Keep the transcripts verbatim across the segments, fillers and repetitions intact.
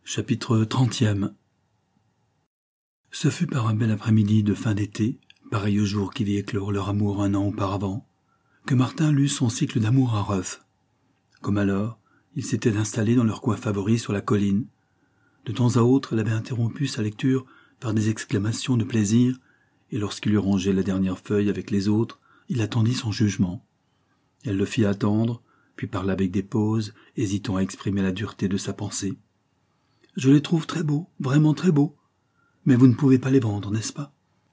Chapitre trentième. Ce fut par un bel après-midi de fin d'été, pareil au jour qui vit éclore leur amour un an auparavant, que Martin lut son cycle d'amour à Ruff. Comme alors, il s'était installé dans leur coin favori sur la colline. De temps à autre, elle avait interrompu sa lecture par des exclamations de plaisir, et lorsqu'il eut rangé la dernière feuille avec les autres, il attendit son jugement. Elle le fit attendre, puis parla avec des pauses, hésitant à exprimer la dureté de sa pensée. « Je les trouve très beaux, vraiment très beaux. Mais vous ne pouvez pas les vendre, n'est-ce pas ?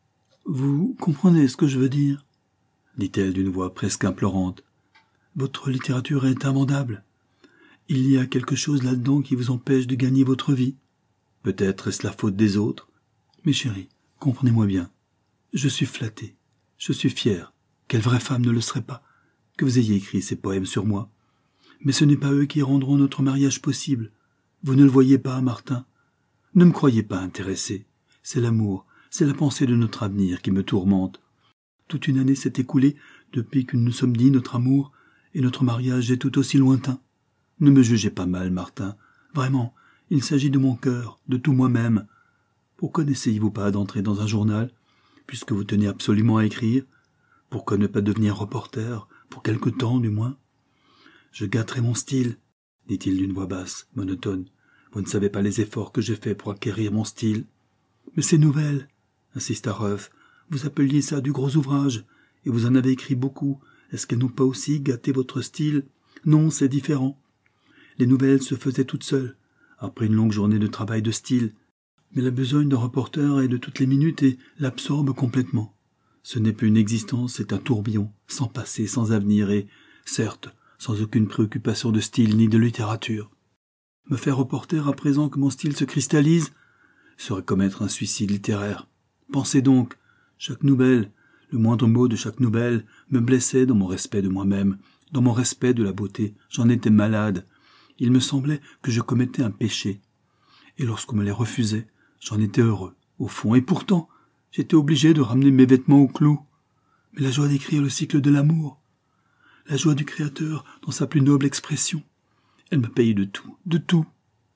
Vous comprenez ce que je veux dire ?» dit-elle d'une voix presque implorante. « Votre littérature est invendable. Il y a quelque chose là-dedans qui vous empêche de gagner votre vie. Peut-être est-ce la faute des autres. Mais chérie, comprenez-moi bien. Je suis flatté, je suis fier. Quelle vraie femme ne le serait pas, que vous ayez écrit ces poèmes sur moi. Mais ce n'est pas eux qui rendront notre mariage possible. Vous ne le voyez pas, Martin. Ne me croyez pas intéressé. C'est l'amour, c'est la pensée de notre avenir qui me tourmente. Toute une année s'est écoulée depuis que nous nous sommes dit notre amour, et notre mariage est tout aussi lointain. Ne me jugez pas mal, Martin. Vraiment, il s'agit de mon cœur, de tout moi-même. Pourquoi n'essayez-vous pas d'entrer dans un journal, puisque vous tenez absolument à écrire? Pourquoi ne pas devenir reporter, pour quelque temps du moins? Je gâterai mon style, dit-il d'une voix basse, monotone. Vous ne savez pas les efforts que j'ai faits pour acquérir mon style. Mais ces nouvelles, insista Ruff, vous appeliez ça du gros ouvrage, et vous en avez écrit beaucoup. Est-ce qu'elles n'ont pas aussi gâté votre style? Non, c'est différent. Les nouvelles se faisaient toutes seules, après une longue journée de travail de style. Mais la besogne d'un reporter est de toutes les minutes et l'absorbe complètement. Ce n'est plus une existence, c'est un tourbillon, sans passé, sans avenir et, certes, sans aucune préoccupation de style ni de littérature. Me faire reporter à présent que mon style se cristallise serait commettre un suicide littéraire. Pensez donc, chaque nouvelle, le moindre mot de chaque nouvelle me blessait dans mon respect de moi-même, dans mon respect de la beauté. J'en étais malade. Il me semblait que je commettais un péché. Et lorsqu'on me les refusait, j'en étais heureux, au fond. Et pourtant, j'étais obligé de ramener mes vêtements au clou. Mais la joie d'écrire le cycle de l'amour, la joie du créateur dans sa plus noble expression, elle m'a payé de tout, de tout.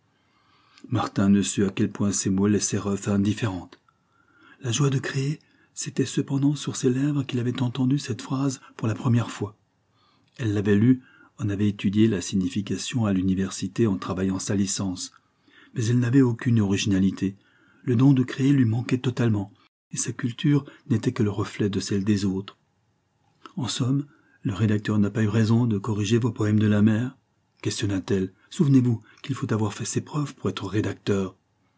Martin ne sut à quel point ces mots laissaient Ruff indifférente. La joie de créer, c'était cependant sur ses lèvres qu'il avait entendu cette phrase pour la première fois. Elle l'avait lue, en avait étudié la signification à l'université en travaillant sa licence. Mais elle n'avait aucune originalité. Le don de créer lui manquait totalement, et sa culture n'était que le reflet de celle des autres. En somme, le rédacteur n'a pas eu raison de corriger vos poèmes de la mer, questionna-t-elle. Souvenez-vous qu'il faut avoir fait ses preuves pour être rédacteur.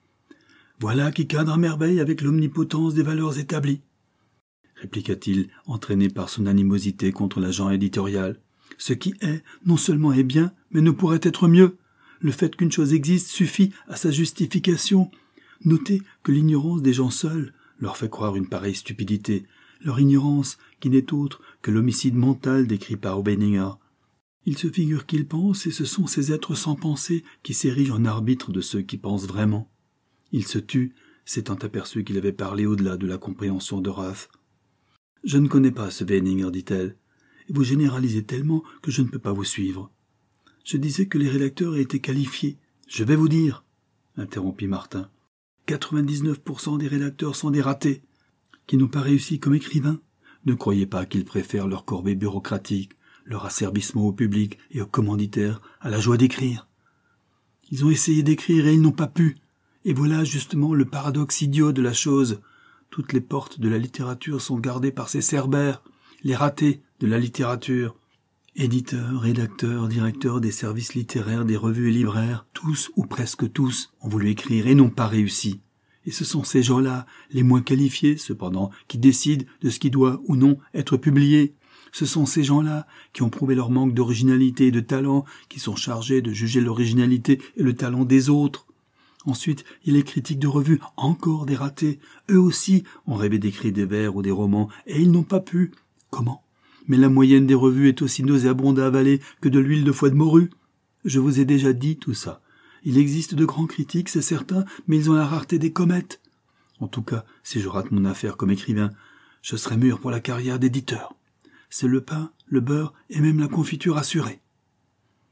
Voilà qui cadre à merveille avec l'omnipotence des valeurs établies, répliqua-t-il, entraîné par son animosité contre l'agent éditorial. Ce qui est, non seulement est bien, mais ne pourrait être mieux. Le fait qu'une chose existe suffit à sa justification. Notez que l'ignorance des gens seuls leur fait croire une pareille stupidité, leur ignorance qui n'est autre que l'homicide mental décrit par Obeninger. Ils se figurent qu'ils pensent, et ce sont ces êtres sans pensée qui s'érigent en arbitres de ceux qui pensent vraiment. Il se tut, s'étant aperçu qu'il avait parlé au-delà de la compréhension de Ruff. « Je ne connais pas ce Obeninger, dit-elle, et vous généralisez tellement que je ne peux pas vous suivre. Je disais que les rédacteurs étaient qualifiés. Je vais vous dire, interrompit Martin. quatre-vingt-dix-neuf pour cent des rédacteurs sont des ratés, qui n'ont pas réussi comme écrivains. Ne croyez pas qu'ils préfèrent leur corvée bureaucratique, leur asservissement au public et aux commanditaires à la joie d'écrire. Ils ont essayé d'écrire et ils n'ont pas pu. Et voilà justement le paradoxe idiot de la chose. Toutes les portes de la littérature sont gardées par ces cerbères, les ratés de la littérature. Éditeurs, rédacteurs, directeurs des services littéraires, des revues et libraires, tous ou presque tous ont voulu écrire et n'ont pas réussi. Et ce sont ces gens-là, les moins qualifiés cependant, qui décident de ce qui doit ou non être publié. Ce sont ces gens-là qui ont prouvé leur manque d'originalité et de talent, qui sont chargés de juger l'originalité et le talent des autres. Ensuite, il y a les critiques de revues, encore des ratés. Eux aussi ont rêvé d'écrire des vers ou des romans, et ils n'ont pas pu. Comment ? Mais la moyenne des revues est aussi nauséabonde à avaler que de l'huile de foie de morue. Je vous ai déjà dit tout ça. Il existe de grands critiques, c'est certain, mais ils ont la rareté des comètes. En tout cas, si je rate mon affaire comme écrivain, je serai mûr pour la carrière d'éditeur. C'est le pain, le beurre et même la confiture assurée.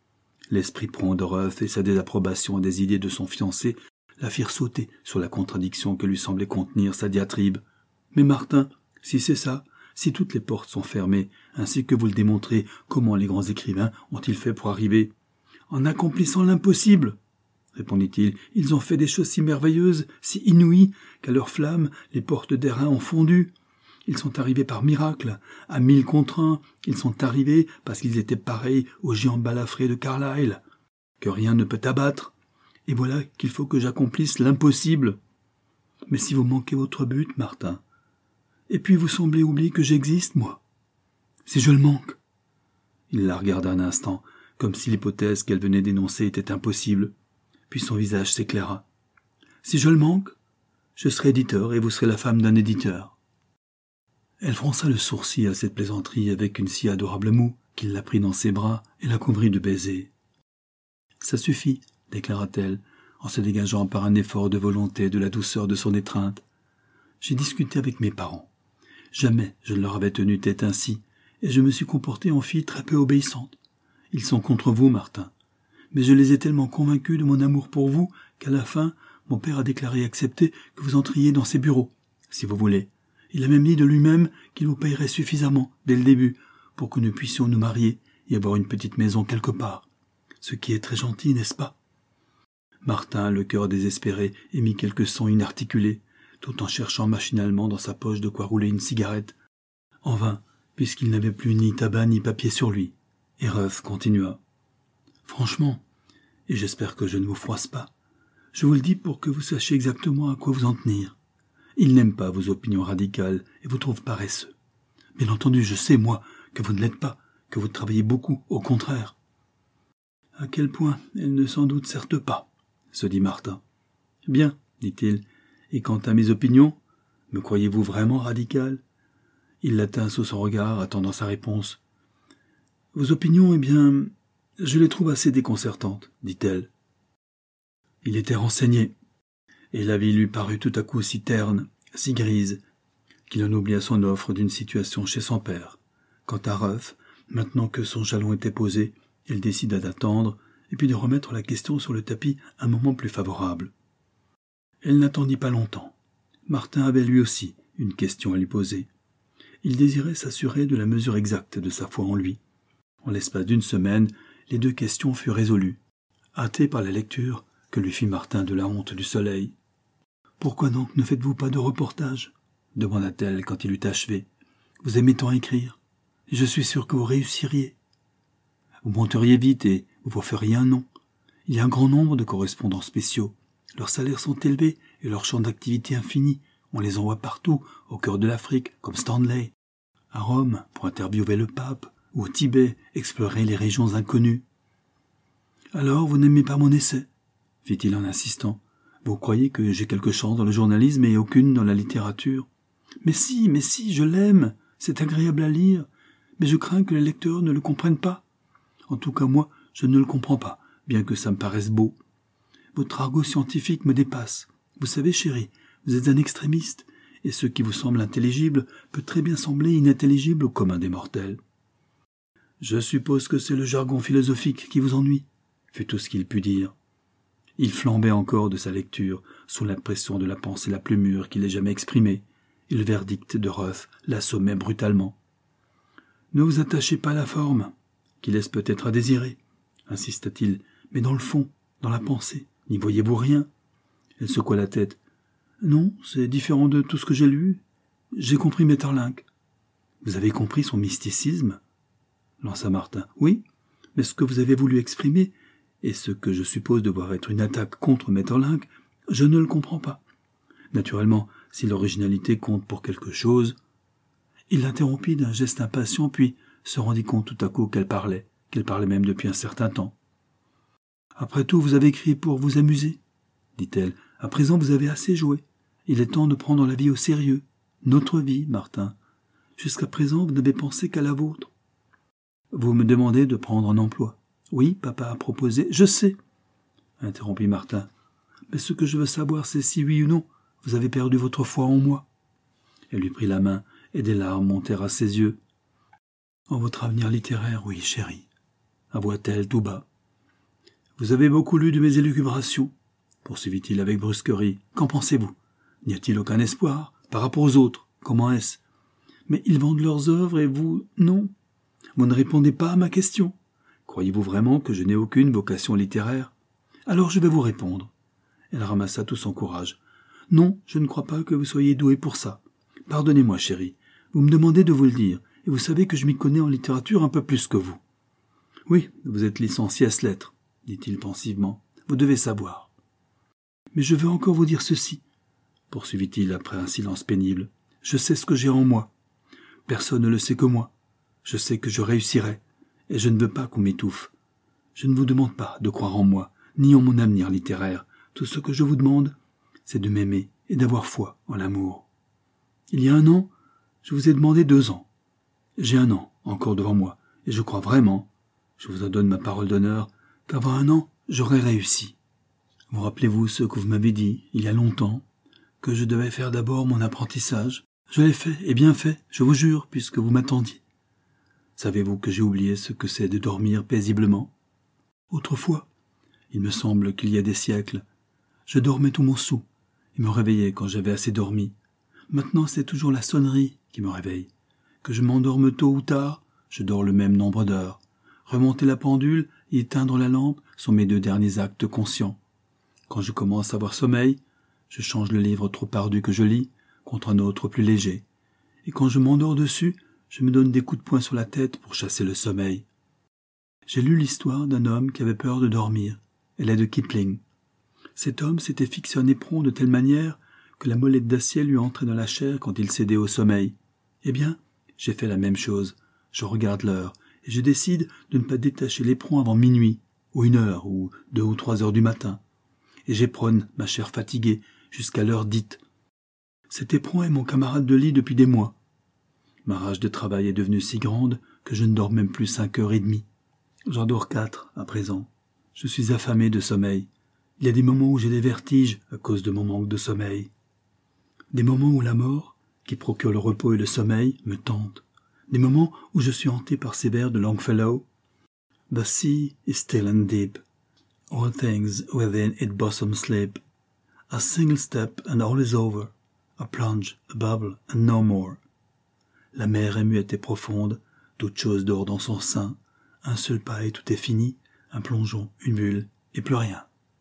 L'esprit prompt de Ruff et sa désapprobation des idées de son fiancé la firent sauter sur la contradiction que lui semblait contenir sa diatribe. « Mais Martin, si c'est ça, si toutes les portes sont fermées, ainsi que vous le démontrez, comment les grands écrivains ont-ils fait pour arriver ?»« En accomplissant l'impossible !» répondit-il. « Ils ont fait des choses si merveilleuses, si inouïes, qu'à leur flamme, les portes d'airain ont fondu. Ils sont arrivés par miracle, à mille contre un. Ils sont arrivés parce qu'ils étaient pareils aux géants balafrés de Carlyle, que rien ne peut abattre. Et voilà qu'il faut que j'accomplisse l'impossible. Mais si vous manquez votre but, Martin, et puis vous semblez oublier que j'existe, moi, si je le manque. » Il la regarda un instant, comme si l'hypothèse qu'elle venait d'énoncer était impossible. Puis son visage s'éclaira. « Si je le manque, je serai éditeur et vous serez la femme d'un éditeur. » Elle fronça le sourcil à cette plaisanterie avec une si adorable moue qu'il la prit dans ses bras et la couvrit de baisers. « Ça suffit, » déclara-t-elle, en se dégageant par un effort de volonté de la douceur de son étreinte. « J'ai discuté avec mes parents. Jamais je ne leur avais tenu tête ainsi, et je me suis comportée en fille très peu obéissante. Ils sont contre vous, Martin. Mais je les ai tellement convaincus de mon amour pour vous qu'à la fin, mon père a déclaré accepter que vous entriez dans ses bureaux, si vous voulez. Il a même dit de lui-même qu'il vous payerait suffisamment, dès le début, pour que nous puissions nous marier et avoir une petite maison quelque part. Ce qui est très gentil, n'est-ce pas ?» Martin, le cœur désespéré, émit quelques sons inarticulés, tout en cherchant machinalement dans sa poche de quoi rouler une cigarette. En vain, puisqu'il n'avait plus ni tabac ni papier sur lui. Et Ruff continua. « Franchement, et j'espère que je ne vous froisse pas, je vous le dis pour que vous sachiez exactement à quoi vous en tenir. Il n'aime pas vos opinions radicales et vous trouve paresseux. Bien entendu, je sais, moi, que vous ne l'êtes pas, que vous travaillez beaucoup, au contraire. » « À quel point elle ne s'en doute certes pas, » se dit Martin. « Bien, dit-il, et quant à mes opinions, me croyez-vous vraiment radical ?» Il la tint sous son regard, attendant sa réponse. « Vos opinions, eh bien, je les trouve assez déconcertantes, dit-elle. » Il était renseigné, et la vie lui parut tout à coup si terne, si grise, qu'il en oublia son offre d'une situation chez son père. Quant à Ruff, maintenant que son jalon était posé, elle décida d'attendre, et puis de remettre la question sur le tapis un moment plus favorable. Elle n'attendit pas longtemps. Martin avait lui aussi une question à lui poser. Il désirait s'assurer de la mesure exacte de sa foi en lui. En l'espace d'une semaine, les deux questions furent résolues, hâtées par la lecture que lui fit Martin de la honte du soleil. « Pourquoi donc ne faites-vous pas de reportage ?» demanda-t-elle quand il eut achevé. « Vous aimez tant écrire, et je suis sûr que vous réussiriez. Vous monteriez vite et vous vous feriez un nom. Il y a un grand nombre de correspondants spéciaux. Leurs salaires sont élevés et leur champ d'activité infini. On les envoie partout, au cœur de l'Afrique, comme Stanley. À Rome, pour interviewer le pape, ou au Tibet, explorer les régions inconnues. »« Alors, vous n'aimez pas mon essai ?» fit-il en insistant. « Vous croyez que j'ai quelque chance dans le journalisme et aucune dans la littérature ? Mais si, mais si, je l'aime. C'est agréable à lire. Mais je crains que les lecteurs ne le comprennent pas. En tout cas, moi, je ne le comprends pas, bien que ça me paraisse beau. Votre argot scientifique me dépasse. Vous savez, chérie, vous êtes un extrémiste, et ce qui vous semble intelligible peut très bien sembler inintelligible au commun des mortels. Je suppose que c'est le jargon philosophique qui vous ennuie, fut tout ce qu'il put dire. Il flambait encore de sa lecture, sous l'impression de la pensée la plus mûre qu'il ait jamais exprimée, et le verdict de Ruff l'assommait brutalement. Ne vous attachez pas à la forme, qui laisse peut-être à désirer, insista-t-il, mais dans le fond, dans la pensée, n'y voyez-vous rien ? Elle secoua la tête. Non, c'est différent de tout ce que j'ai lu. J'ai compris Maeterlinck. Vous avez compris son mysticisme ? Lança Martin. Oui, mais ce que vous avez voulu exprimer, et ce que je suppose devoir être une attaque contre Maeterlinck, je ne le comprends pas. Naturellement, si l'originalité compte pour quelque chose... Il l'interrompit d'un geste impatient, puis se rendit compte tout à coup qu'elle parlait, qu'elle parlait même depuis un certain temps. « Après tout, vous avez écrit pour vous amuser, dit-elle. À présent, vous avez assez joué. Il est temps de prendre la vie au sérieux. Notre vie, Martin. Jusqu'à présent, vous n'avez pensé qu'à la vôtre. Vous me demandez de prendre un emploi. Oui, papa a proposé. Je sais, interrompit Martin. Mais ce que je veux savoir, c'est si oui ou non, vous avez perdu votre foi en moi. Elle lui prit la main, et des larmes montèrent à ses yeux. En votre avenir littéraire, oui, chérie, avoua-t-elle tout bas. Vous avez beaucoup lu de mes élucubrations, poursuivit-il avec brusquerie. Qu'en pensez-vous? N'y a-t-il aucun espoir par rapport aux autres? Comment est-ce? Mais ils vendent leurs œuvres et vous, non. Vous ne répondez pas à ma question. Croyez-vous vraiment que je n'ai aucune vocation littéraire? Alors je vais vous répondre. Elle ramassa tout son courage. Non, je ne crois pas que vous soyez doué pour ça. Pardonnez-moi, chérie. Vous me demandez de vous le dire, et vous savez que je m'y connais en littérature un peu plus que vous. Oui, vous êtes licencié à ce lettre, dit-il pensivement. Vous devez savoir. Mais je veux encore vous dire ceci, poursuivit-il après un silence pénible. Je sais ce que j'ai en moi. Personne ne le sait que moi. Je sais que je réussirai, et je ne veux pas qu'on m'étouffe. Je ne vous demande pas de croire en moi, ni en mon avenir littéraire. Tout ce que je vous demande, c'est de m'aimer et d'avoir foi en l'amour. Il y a un an, je vous ai demandé deux ans. J'ai un an encore devant moi, et je crois vraiment, je vous en donne ma parole d'honneur, qu'avant un an, j'aurai réussi. Vous rappelez-vous ce que vous m'avez dit, il y a longtemps, que je devais faire d'abord mon apprentissage? Je l'ai fait, et bien fait, je vous jure, puisque vous m'attendiez. Savez-vous que j'ai oublié ce que c'est de dormir paisiblement? Autrefois, il me semble qu'il y a des siècles, je dormais tout mon soûl, et me réveillais quand j'avais assez dormi. Maintenant, c'est toujours la sonnerie qui me réveille. Que je m'endorme tôt ou tard, je dors le même nombre d'heures. Remonter la pendule et éteindre la lampe sont mes deux derniers actes conscients. Quand je commence à avoir sommeil, je change le livre trop ardu que je lis contre un autre plus léger. Et quand je m'endors dessus, je me donne des coups de poing sur la tête pour chasser le sommeil. J'ai lu l'histoire d'un homme qui avait peur de dormir. Elle est de Kipling. Cet homme s'était fixé un éperon de telle manière que la molette d'acier lui entrait dans la chair quand il cédait au sommeil. Eh bien, j'ai fait la même chose. Je regarde l'heure, et je décide de ne pas détacher l'éperon avant minuit, ou une heure, ou deux ou trois heures du matin. Et j'éperonne ma chair fatiguée jusqu'à l'heure dite. Cet éperon est mon camarade de lit depuis des mois. Ma rage de travail est devenue si grande que je ne dors même plus cinq heures et demie. J'en dors quatre à présent. Je suis affamé de sommeil. Il y a des moments où j'ai des vertiges à cause de mon manque de sommeil. Des moments où la mort, qui procure le repos et le sommeil, me tente. Des moments où je suis hanté par ces vers de Longfellow. The sea is still and deep. All things within its bosom sleep. A single step and all is over. A plunge, a bubble and no more. La mer est muette et profonde, toute chose dort dans son sein. Un seul pas et tout est fini, un plongeon, une bulle et plus rien.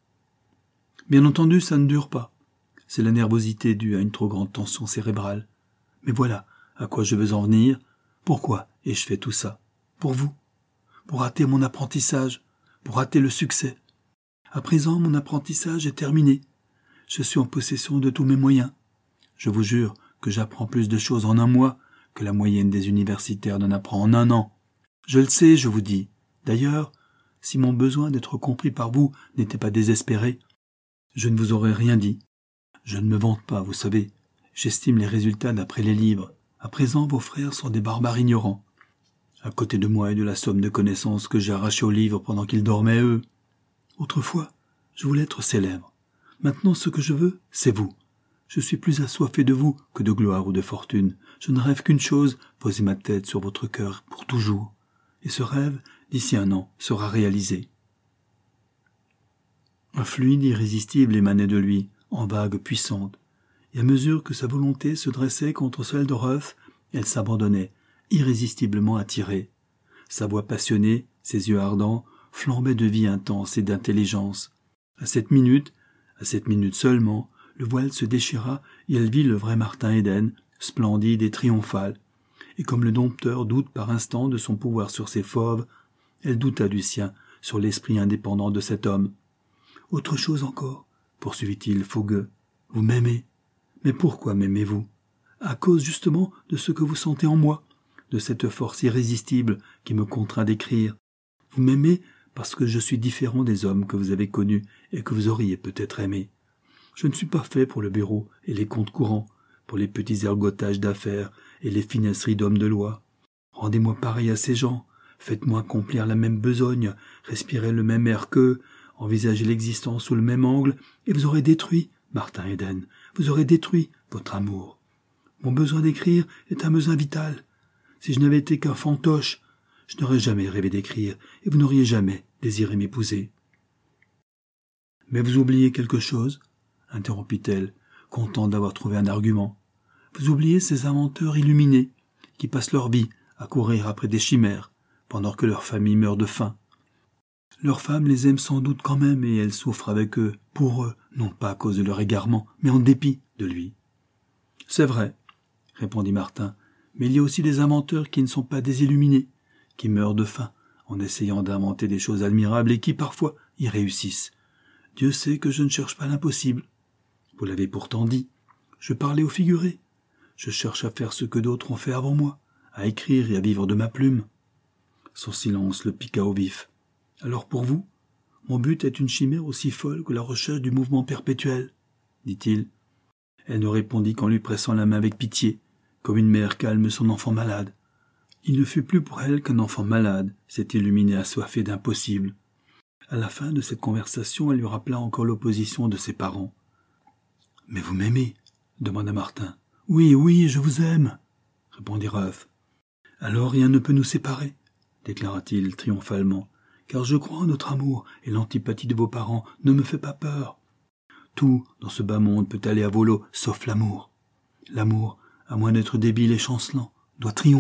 Bien entendu, ça ne dure pas. C'est la nervosité due à une trop grande tension cérébrale. Mais voilà à quoi je veux en venir. Pourquoi ai-je fait tout ça? Pour vous. Pour rater mon apprentissage. Pour rater le succès. À présent, mon apprentissage est terminé. Je suis en possession de tous mes moyens. Je vous jure que j'apprends plus de choses en un mois que la moyenne des universitaires n'en apprend en un an. Je le sais, je vous dis. D'ailleurs, si mon besoin d'être compris par vous n'était pas désespéré, je ne vous aurais rien dit. Je ne me vante pas, vous savez. J'estime les résultats d'après les livres. À présent, vos frères sont des barbares ignorants. À côté de moi et de la somme de connaissances que j'ai arrachées aux livres pendant qu'ils dormaient, eux. Autrefois, je voulais être célèbre. Maintenant, ce que je veux, c'est vous. Je suis plus assoiffé de vous que de gloire ou de fortune. Je ne rêve qu'une chose, poser ma tête sur votre cœur pour toujours. Et ce rêve, d'ici un an, sera réalisé. Un fluide irrésistible émanait de lui, en vagues puissantes. Et à mesure que sa volonté se dressait contre celle de Ruff, elle s'abandonnait, irrésistiblement attirée. Sa voix passionnée, ses yeux ardents, flambaient de vie intense et d'intelligence. À cette minute, à cette minute seulement, le voile se déchira et elle vit le vrai Martin Eden, splendide et triomphal. Et comme le dompteur doute par instant de son pouvoir sur ses fauves, elle douta du sien, sur l'esprit indépendant de cet homme. « Autre chose encore, poursuivit-il, fougueux. Vous m'aimez. Mais pourquoi m'aimez-vous? À cause justement de ce que vous sentez en moi, de cette force irrésistible qui me contraint d'écrire. Vous m'aimez parce que je suis différent des hommes que vous avez connus et que vous auriez peut-être aimés. Je ne suis pas fait pour le bureau et les comptes courants, pour les petits ergotages d'affaires et les finesseries d'hommes de loi. Rendez-moi pareil à ces gens, faites-moi accomplir la même besogne, respirer le même air qu'eux, envisager l'existence sous le même angle, et vous aurez détruit, Martin Eden, vous aurez détruit votre amour. Mon besoin d'écrire est un besoin vital. Si je n'avais été qu'un fantoche, je n'aurais jamais rêvé d'écrire, et vous n'auriez jamais désiré m'épouser. Mais vous oubliez quelque chose, interrompit-elle, contente d'avoir trouvé un argument. Vous oubliez ces inventeurs illuminés, qui passent leur vie à courir après des chimères, pendant que leur famille meurt de faim. Leurs femmes les aiment sans doute quand même, et elles souffrent avec eux, pour eux, non pas à cause de leur égarement, mais en dépit de lui. C'est vrai, répondit Martin, mais il y a aussi des inventeurs qui ne sont pas des illuminés, qui meurent de faim, en essayant d'inventer des choses admirables et qui, parfois, y réussissent. Dieu sait que je ne cherche pas l'impossible. Vous l'avez pourtant dit. Je parlais au figuré. Je cherche à faire ce que d'autres ont fait avant moi, à écrire et à vivre de ma plume. Son silence le piqua au vif. Alors pour vous, mon but est une chimère aussi folle que la recherche du mouvement perpétuel, dit-il. Elle ne répondit qu'en lui pressant la main avec pitié, comme une mère calme son enfant malade. Il ne fut plus pour elle qu'un enfant malade, cet illuminé assoiffé d'impossible. À la fin de cette conversation, elle lui rappela encore l'opposition de ses parents. « Mais vous m'aimez ?» demanda Martin. « Oui, oui, je vous aime !» répondit Ruff. « Alors rien ne peut nous séparer ?» déclara-t-il triomphalement, « car je crois en notre amour et l'antipathie de vos parents ne me fait pas peur. Tout dans ce bas monde peut aller à volo, sauf l'amour. L'amour, à moins d'être débile et chancelant, doit triompher. »